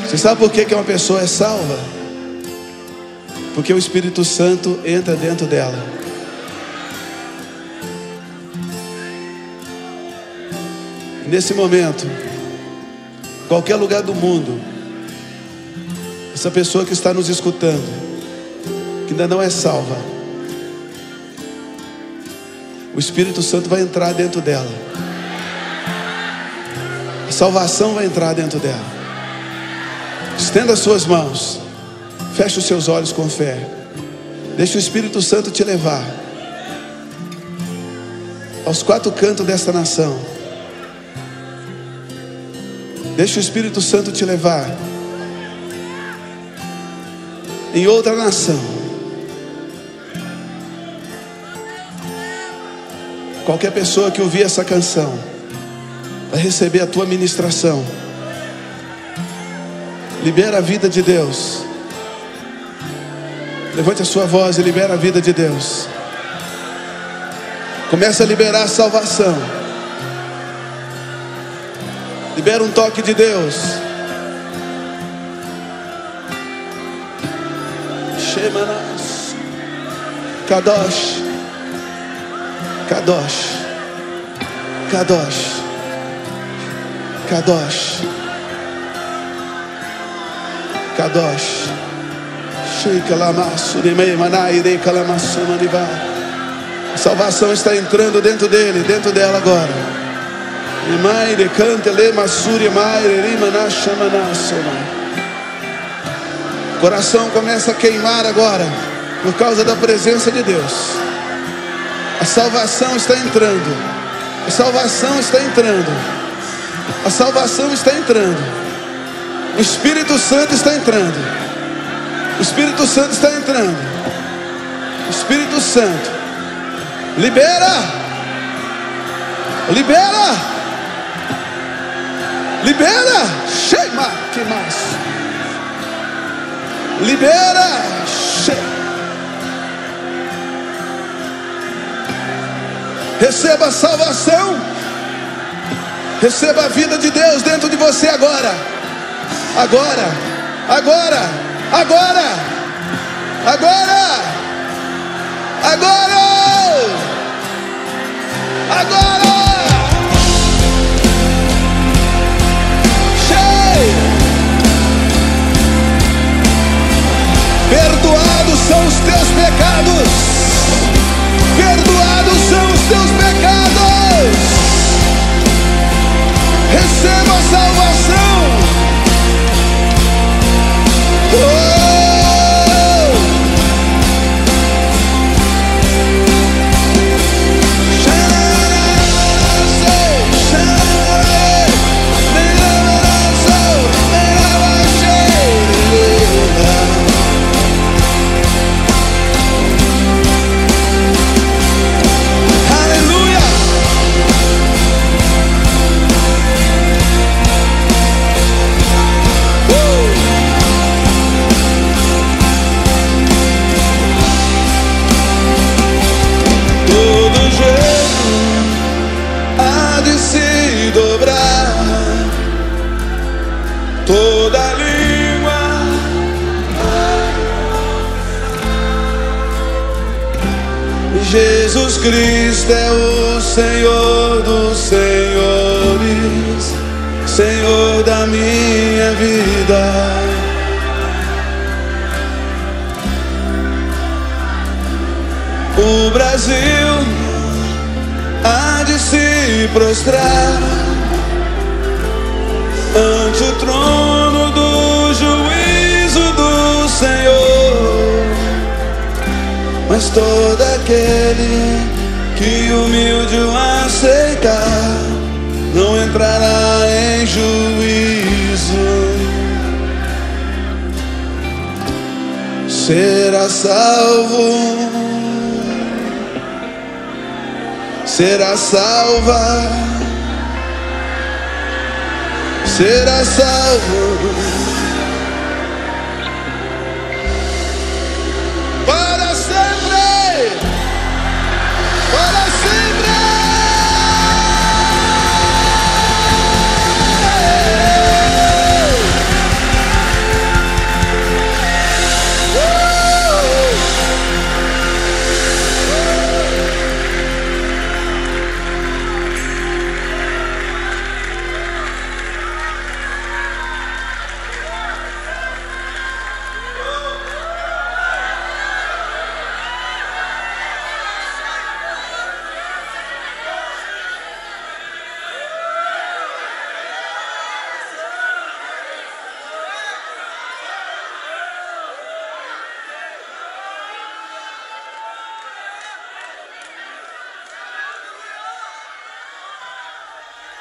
Você sabe por que uma pessoa é salva? Porque o Espírito Santo entra dentro dela. Nesse momento, qualquer lugar do mundo, essa pessoa que está nos escutando, que ainda não é salva, o Espírito Santo vai entrar dentro dela. A salvação vai entrar dentro dela. Estenda as suas mãos. Feche os seus olhos com fé. Deixa o Espírito Santo te levar aos quatro cantos desta nação. Deixa o Espírito Santo te levar em outra nação. Qualquer pessoa que ouvir essa canção vai receber a tua ministração. Libera a vida de Deus. Levante a sua voz e libera a vida de Deus. Começa a liberar a salvação. Libera um toque de Deus. Shemanas. Kadosh. Kadosh. Kadosh. Kadosh. Kadosh. A salvação está entrando dentro dele, dentro dela agora. O coração começa a queimar agora por causa da presença de Deus. A salvação está entrando. A salvação está entrando. A salvação está entrando. O Espírito Santo está entrando. O Espírito Santo está entrando. O Espírito Santo. Libera. Libera. Libera. Shema. Que mais? Libera. Receba a salvação. Receba a vida de Deus dentro de você agora. Agora. Agora. Agora, agora, agora, agora, perdoados são os teus pecados, perdoados são os teus pecados, receba a salvação. Toda língua Jesus Cristo é o Senhor dos senhores, Senhor da minha vida. O Brasil há de se prostrar ante o trono do juízo do Senhor, mas todo aquele que humilde o aceitar não entrará em juízo, será salvo, será salva. Será salvo,